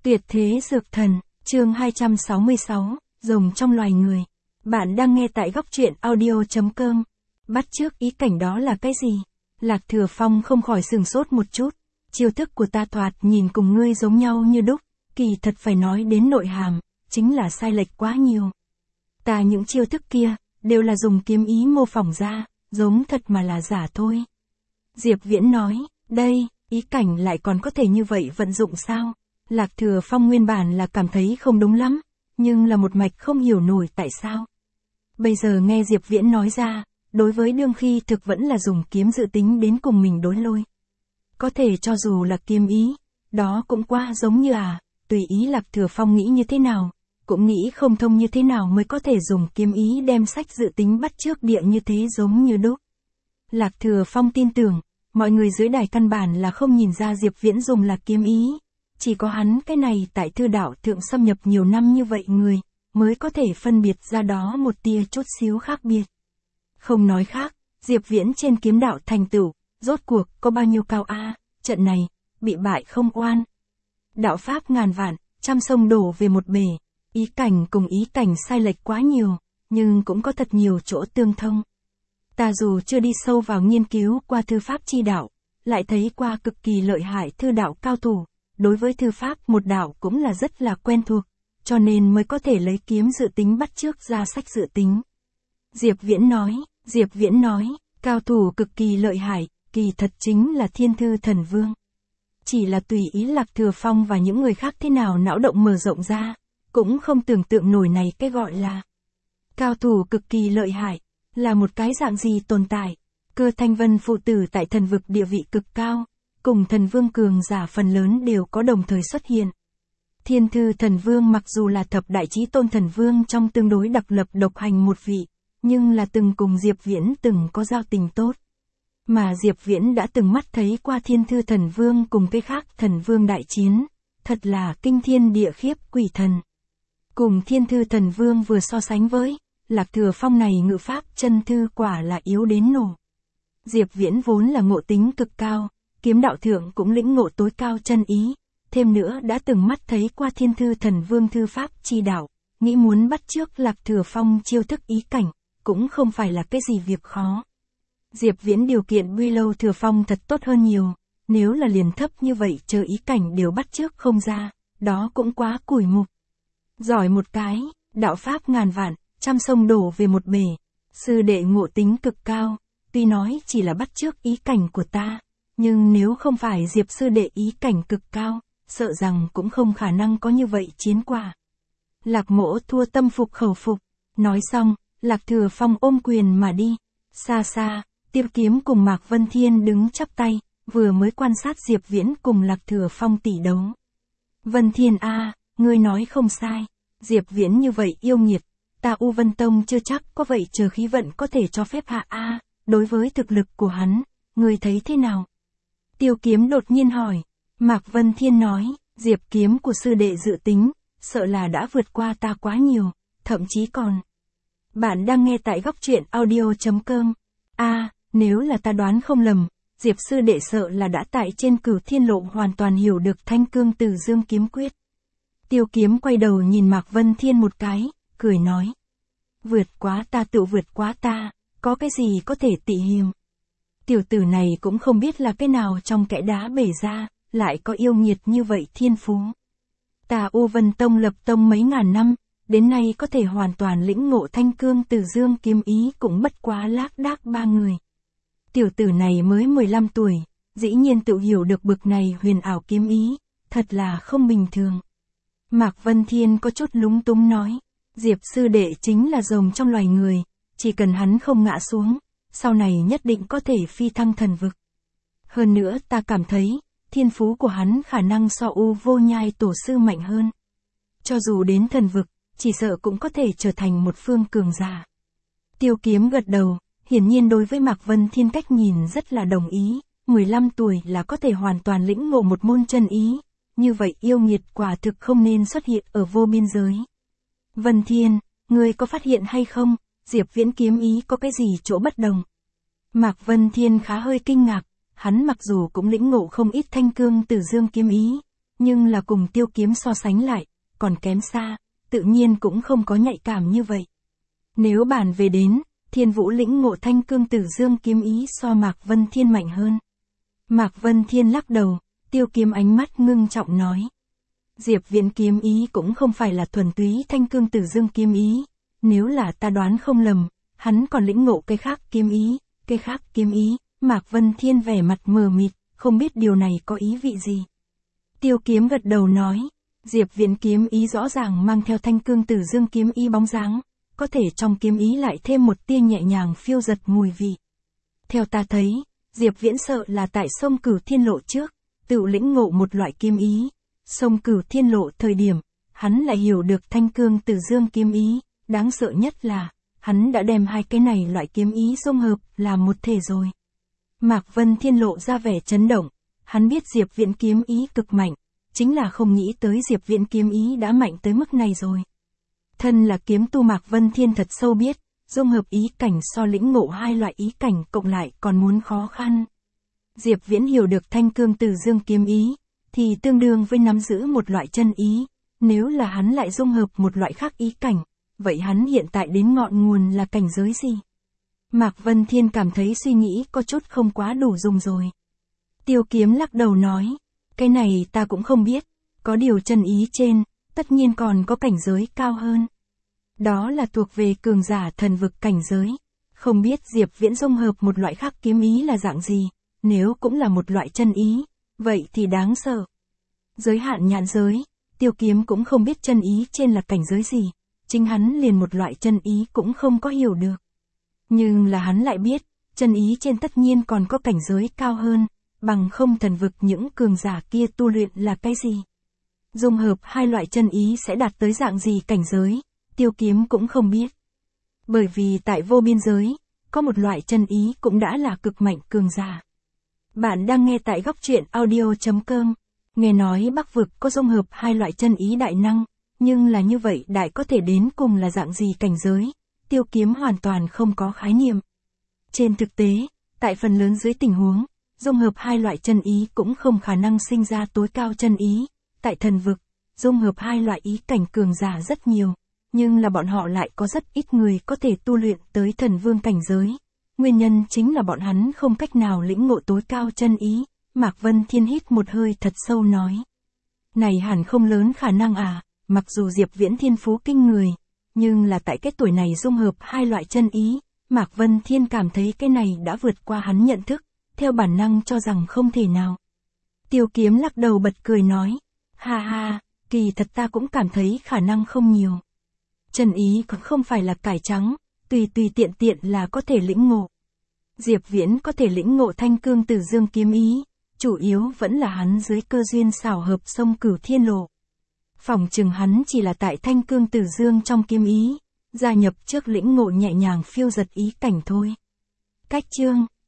Tuyệt thế dược thần, chương 266, rồng trong loài người. Bạn đang nghe tại góc truyện audio.com. Bắt chước ý cảnh đó là cái gì? Lạc Thừa Phong không khỏi sửng sốt một chút. Chiêu thức của ta thoạt nhìn cùng ngươi giống nhau như đúc, kỳ thật phải nói đến nội hàm, chính là sai lệch quá nhiều. Ta những chiêu thức kia, đều là dùng kiếm ý mô phỏng ra, giống thật mà là giả thôi. Diệp Viễn nói, đây, ý cảnh lại còn có thể như vậy vận dụng sao? Lạc Thừa Phong nguyên bản là cảm thấy không đúng lắm, nhưng là một mạch không hiểu nổi tại sao. Bây giờ nghe Diệp Viễn nói ra, đối với đương khi thực vẫn là dùng kiếm dự tính đến cùng mình đối lôi. Có thể cho dù là kiếm ý, đó cũng quá giống như tùy ý Lạc Thừa Phong nghĩ như thế nào, cũng nghĩ không thông như thế nào mới có thể dùng kiếm ý đem sách dự tính bắt chước địa như thế giống như đúc. Lạc Thừa Phong tin tưởng, mọi người dưới đài căn bản là không nhìn ra Diệp Viễn dùng là kiếm ý. Chỉ có hắn cái này tại thư đạo thượng xâm nhập nhiều năm như vậy người, mới có thể phân biệt ra đó một tia chút xíu khác biệt. Không nói khác, Diệp Viễn trên kiếm đạo thành tựu, rốt cuộc có bao nhiêu cao trận này, bị bại không oan. Đạo pháp ngàn vạn, trăm sông đổ về một bể, ý cảnh cùng ý cảnh sai lệch quá nhiều, nhưng cũng có thật nhiều chỗ tương thông. Ta dù chưa đi sâu vào nghiên cứu qua thư pháp chi đạo, lại thấy qua cực kỳ lợi hại thư đạo cao thủ. Đối với thư pháp một đạo cũng là rất là quen thuộc, cho nên mới có thể lấy kiếm dự tính bắt chước ra sách dự tính. Diệp Viễn nói, cao thủ cực kỳ lợi hại, kỳ thật chính là Thiên Thư Thần Vương. Chỉ là tùy ý Lạc Thừa Phong và những người khác thế nào não động mở rộng ra, cũng không tưởng tượng nổi này cái gọi là cao thủ cực kỳ lợi hại, là một cái dạng gì tồn tại. Cơ Thanh Vân phụ tử tại thần vực địa vị cực cao, cùng thần vương cường giả phần lớn đều có đồng thời xuất hiện. Thiên Thư Thần Vương mặc dù là thập đại chí tôn thần vương trong tương đối đặc lập độc hành một vị, nhưng là từng cùng Diệp Viễn từng có giao tình tốt. Mà Diệp Viễn đã từng mắt thấy qua Thiên Thư Thần Vương cùng cái khác thần vương đại chiến, thật là kinh thiên địa khiếp quỷ thần. Cùng Thiên Thư Thần Vương vừa so sánh với, Lạc Thừa Phong này ngự pháp chân thư quả là yếu đến nổ. Diệp Viễn vốn là ngộ tính cực cao, kiếm đạo thượng cũng lĩnh ngộ tối cao chân ý, thêm nữa đã từng mắt thấy qua Thiên Thư Thần Vương thư pháp chi đạo, nghĩ muốn bắt chước Lạc Thừa Phong chiêu thức ý cảnh, cũng không phải là cái gì việc khó. Diệp Viễn điều kiện Uy Lâu Thừa Phong thật tốt hơn nhiều, nếu là liền thấp như vậy chờ ý cảnh đều bắt chước không ra, đó cũng quá cùi mục. Giỏi một cái, đạo pháp ngàn vạn, trăm sông đổ về một bể, sư đệ ngộ tính cực cao, tuy nói chỉ là bắt chước ý cảnh của ta. Nhưng nếu không phải Diệp sư đệ ý cảnh cực cao, sợ rằng cũng không khả năng có như vậy chiến quả. Lạc Mỗ thua tâm phục khẩu phục. Nói xong, Lạc Thừa Phong ôm quyền mà đi. Xa xa, Tiêu Kiếm cùng Mạc Vân Thiên đứng chắp tay, vừa mới quan sát Diệp Viễn cùng Lạc Thừa Phong tỷ đấu. Vân Thiên ngươi nói không sai. Diệp Viễn như vậy yêu nghiệt, ta U Vân Tông chưa chắc có vậy chờ khí vận có thể cho phép hạ đối với thực lực của hắn, ngươi thấy thế nào? Tiêu Kiếm đột nhiên hỏi. Mạc Vân Thiên nói, Diệp kiếm của sư đệ dự tính, sợ là đã vượt qua ta quá nhiều, thậm chí còn. Bạn đang nghe tại góc truyện audio.com. Nếu là ta đoán không lầm, Diệp sư đệ sợ là đã tại trên Cửu Thiên Lộ hoàn toàn hiểu được Thanh Cương Từ Dương kiếm quyết. Tiêu Kiếm quay đầu nhìn Mạc Vân Thiên một cái, cười nói. Vượt quá ta tự vượt quá ta, có cái gì có thể tị hiềm. Tiểu tử này cũng không biết là cái nào trong kẽ đá bể ra, lại có yêu nghiệt như vậy thiên phú. Ta U Vân Tông lập tông mấy ngàn năm, đến nay có thể hoàn toàn lĩnh ngộ Thanh Cương Từ Dương kiếm ý cũng bất quá lác đác 3 người. Tiểu tử này mới 15 tuổi, dĩ nhiên tự hiểu được bực này huyền ảo kiếm ý, thật là không bình thường. Mạc Vân Thiên có chút lúng túng nói, Diệp sư đệ chính là rồng trong loài người, chỉ cần hắn không ngã xuống, sau này nhất định có thể phi thăng thần vực. Hơn nữa ta cảm thấy, thiên phú của hắn khả năng so U Vô Nhai tổ sư mạnh hơn. Cho dù đến thần vực, chỉ sợ cũng có thể trở thành một phương cường giả. Tiêu Kiếm gật đầu, hiển nhiên đối với Mạc Vân Thiên cách nhìn rất là đồng ý, 15 tuổi là có thể hoàn toàn lĩnh ngộ một môn chân ý, như vậy yêu nghiệt quả thực không nên xuất hiện ở vô biên giới. Vân Thiên, ngươi có phát hiện hay không, Diệp Viễn kiếm ý có cái gì chỗ bất đồng? Mạc Vân Thiên khá hơi kinh ngạc, hắn mặc dù cũng lĩnh ngộ không ít Thanh Cương Từ Dương kiếm ý, nhưng là cùng Tiêu Kiếm so sánh lại, còn kém xa, tự nhiên cũng không có nhạy cảm như vậy. Nếu bàn về đến, Thiên Vũ lĩnh ngộ Thanh Cương Tử Dương kiếm ý so Mạc Vân Thiên mạnh hơn. Mạc Vân Thiên lắc đầu, Tiêu Kiếm ánh mắt ngưng trọng nói. Diệp Viễn kiếm ý cũng không phải là thuần túy Thanh Cương Tử Dương kiếm ý, nếu là ta đoán không lầm, hắn còn lĩnh ngộ cái khác kiếm ý, cái khác kiếm ý. Mạc Vân Thiên vẻ mặt mờ mịt, không biết điều này có ý vị gì. Tiêu Kiếm gật đầu nói, Diệp Viễn kiếm ý rõ ràng mang theo Thanh Cương Tử Dương kiếm ý bóng dáng, có thể trong kiếm ý lại thêm một tia nhẹ nhàng phiêu giật mùi vị. Theo ta thấy, Diệp Viễn sợ là tại sông Cửu Thiên Lộ trước, tự lĩnh ngộ một loại kiếm ý. Sông Cửu Thiên Lộ thời điểm, hắn lại hiểu được Thanh Cương Tử Dương kiếm ý, đáng sợ nhất là, hắn đã đem hai cái này loại kiếm ý dung hợp làm một thể rồi. Mạc Vân Thiên lộ ra vẻ chấn động, hắn biết Diệp Viễn kiếm ý cực mạnh, chính là không nghĩ tới Diệp Viễn kiếm ý đã mạnh tới mức này rồi. Thân là kiếm tu Mạc Vân Thiên thật sâu biết, dung hợp ý cảnh so lĩnh ngộ hai loại ý cảnh cộng lại còn muốn khó khăn. Diệp Viễn hiểu được Thanh Cương Tử Dương kiếm ý, thì tương đương với nắm giữ một loại chân ý, nếu là hắn lại dung hợp một loại khác ý cảnh, vậy hắn hiện tại đến ngọn nguồn là cảnh giới gì? Mạc Vân Thiên cảm thấy suy nghĩ có chút không quá đủ dùng rồi. Tiêu Kiếm lắc đầu nói, cái này ta cũng không biết, có điều chân ý trên, tất nhiên còn có cảnh giới cao hơn. Đó là thuộc về cường giả thần vực cảnh giới, không biết Diệp Viễn dung hợp một loại khác kiếm ý là dạng gì, nếu cũng là một loại chân ý, vậy thì đáng sợ. Giới hạn nhãn giới, Tiêu Kiếm cũng không biết chân ý trên là cảnh giới gì, chính hắn liền một loại chân ý cũng không có hiểu được. Nhưng là hắn lại biết, chân ý trên tất nhiên còn có cảnh giới cao hơn, bằng không thần vực những cường giả kia tu luyện là cái gì. Dung hợp hai loại chân ý sẽ đạt tới dạng gì cảnh giới, Tiêu Kiếm cũng không biết. Bởi vì tại vô biên giới, có một loại chân ý cũng đã là cực mạnh cường giả. Bạn đang nghe tại góc truyện audio.com, nghe nói Bắc vực có dung hợp hai loại chân ý đại năng, nhưng là như vậy đại có thể đến cùng là dạng gì cảnh giới, Tiêu Kiếm hoàn toàn không có khái niệm. Trên thực tế, tại phần lớn dưới tình huống, dung hợp hai loại chân ý cũng không khả năng sinh ra tối cao chân ý. Tại thần vực, dung hợp hai loại ý cảnh cường giả rất nhiều, nhưng là bọn họ lại có rất ít người có thể tu luyện tới thần vương cảnh giới. Nguyên nhân chính là bọn hắn không cách nào lĩnh ngộ tối cao chân ý. Mạc Vân Thiên hít một hơi thật sâu nói. Này hẳn không lớn khả năng à, mặc dù Diệp Viễn thiên phú kinh người, nhưng là tại cái tuổi này dung hợp hai loại chân ý, Mạc Vân Thiên cảm thấy cái này đã vượt qua hắn nhận thức, theo bản năng cho rằng không thể nào. Tiêu Kiếm lắc đầu bật cười nói, ha ha, kỳ thật ta cũng cảm thấy khả năng không nhiều. Chân ý còn không phải là cải trắng, tùy tiện là có thể lĩnh ngộ. Diệp Viễn có thể lĩnh ngộ Thanh Cương Tử Dương kiếm ý, chủ yếu vẫn là hắn dưới cơ duyên xảo hợp sông Cửu Thiên Lộ. Phỏng chừng hắn chỉ là tại Thanh Cương Tử Dương trong kiếm ý, gia nhập trước lĩnh ngộ nhẹ nhàng phiêu giật ý cảnh thôi. Cách chương